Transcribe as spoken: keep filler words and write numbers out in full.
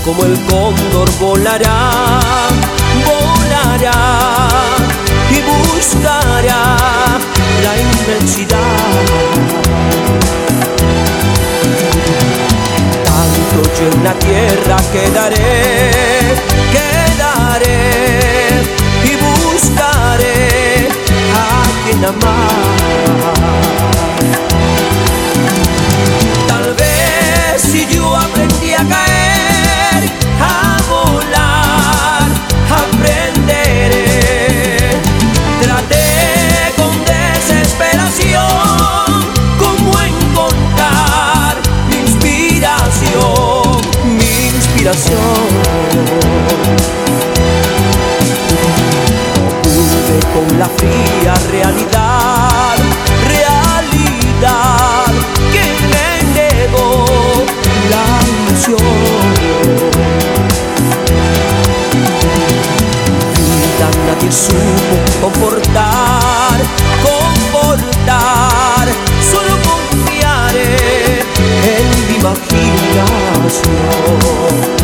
como el cóndor volará, volará y buscará la inmensidad. Tanto yo en la tierra quedaré, quedaré y buscaré a quien amar. Tal vez si yo aprendí a caer, a volar, aprenderé. Traté con desesperación cómo encontrar mi inspiración, mi inspiración. No pude con la fría realidad, realidad que me negó la ilusión. Vida nadie supo confortar, confortar, solo confiaré en mi imaginación.